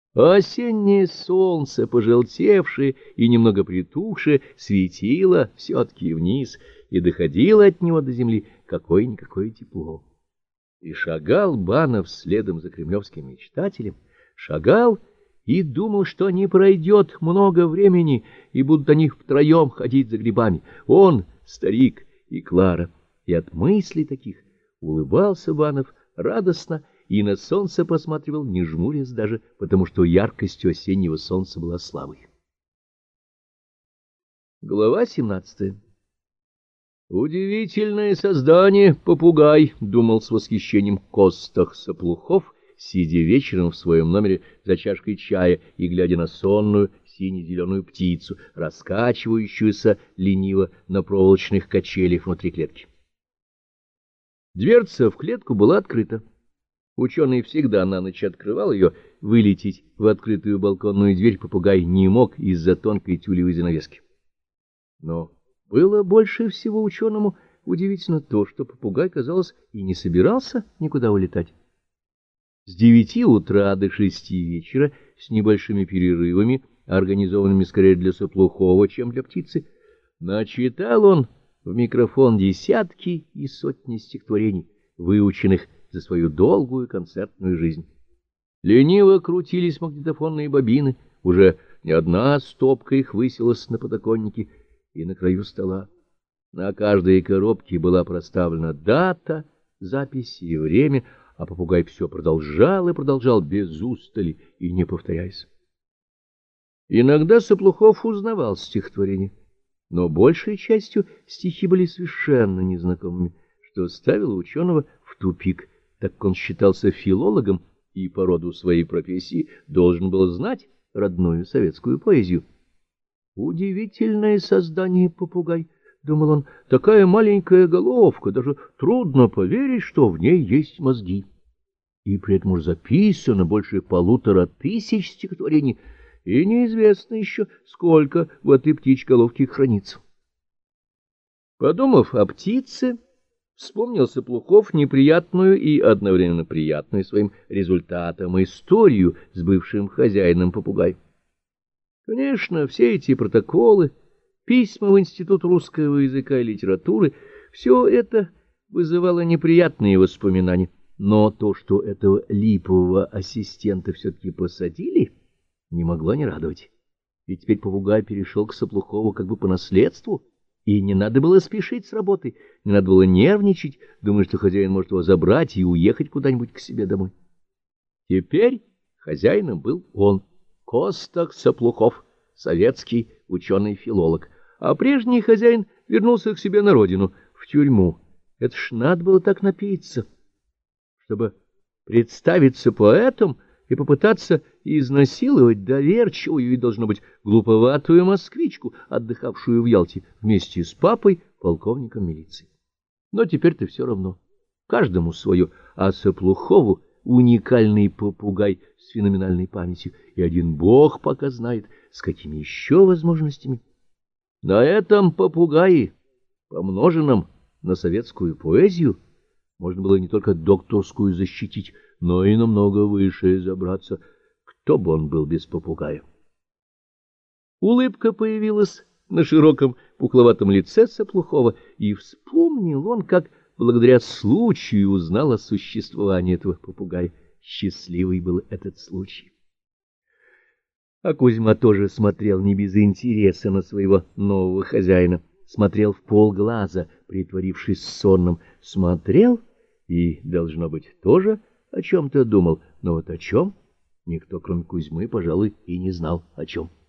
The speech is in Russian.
А осеннее солнце, пожелтевшее и немного притухшее, светило все-таки вниз, и доходило от него до земли какое-никакое тепло. И шагал Банов следом за кремлевским мечтателем, шагал и думал, что не пройдет много времени, и будут они втроем ходить за грибами, он, старик и Клара. И от мыслей таких улыбался Банов радостно, и на солнце посматривал, не жмурясь даже, потому что яркостью осеннего солнца была слабой. Глава 17. «Удивительное создание, попугай», — думал с восхищением Костах Соплухов, сидя вечером в своем номере за чашкой чая и глядя на сонную сине-зеленую птицу, раскачивающуюся лениво на проволочных качелях внутри клетки. Дверца в клетку была открыта. Ученый всегда на ночь открывал ее, вылететь в открытую балконную дверь попугай не мог из-за тонкой тюлевой занавески. Но было больше всего ученому удивительно то, что попугай, казалось, и не собирался никуда улетать. С 9 утра до 6 вечера, с небольшими перерывами, организованными скорее для Соплухова, чем для птицы, начитал он в микрофон десятки и сотни стихотворений, выученных за свою долгую концертную жизнь. Лениво крутились магнитофонные бобины, уже не одна стопка их высилась на подоконнике и на краю стола. На каждой коробке была проставлена дата, запись и время, а попугай все продолжал и продолжал без устали и не повторяясь. Иногда Соплухов узнавал стихотворение, но большей частью стихи были совершенно незнакомыми, что ставило ученого в тупик, так как он считался филологом и по роду своей профессии должен был знать родную советскую поэзию. «Удивительное создание попугай», — думал он, — «такая маленькая головка, даже трудно поверить, что в ней есть мозги. И при этом уж записано больше 1500 стихотворений, и неизвестно еще, сколько в этой птичьей-головке хранится». Подумав о птице, вспомнил Соплухов неприятную и одновременно приятную своим результатом историю с бывшим хозяином попугая. Конечно, все эти протоколы, письма в Институт русского языка и литературы, все это вызывало неприятные воспоминания, но то, что этого липового ассистента все-таки посадили, не могло не радовать. Ведь теперь попугай перешел к Соплухову как бы по наследству, и не надо было спешить с работой, не надо было нервничать, думая, что хозяин может его забрать и уехать куда-нибудь к себе домой. Теперь хозяином был он, Костах Соплухов, советский ученый-филолог, а прежний хозяин вернулся к себе на родину, в тюрьму. Это ж надо было так напиться, чтобы представиться поэтом и попытаться изнасиловать доверчивую и, должно быть, глуповатую москвичку, отдыхавшую в Ялте вместе с папой, полковником милиции. Но теперь-то все равно, каждому свое, а Соплухову уникальный попугай с феноменальной памятью, и один бог пока знает, с какими еще возможностями. На этом попугае, помноженном на советскую поэзию, можно было не только докторскую защитить, но и намного выше забраться. Кто бы он был без попугая? Улыбка появилась на широком пухловатом лице Соплухова, и вспомнил он, как благодаря случаю узнал о существовании этого попугая. Счастливый был этот случай. А Кузьма тоже смотрел не без интереса на своего нового хозяина, смотрел в полглаза, притворившись сонным, смотрел и, должно быть, тоже о чем-то думал, но вот о чем никто, кроме Кузьмы, пожалуй, и не знал о чем.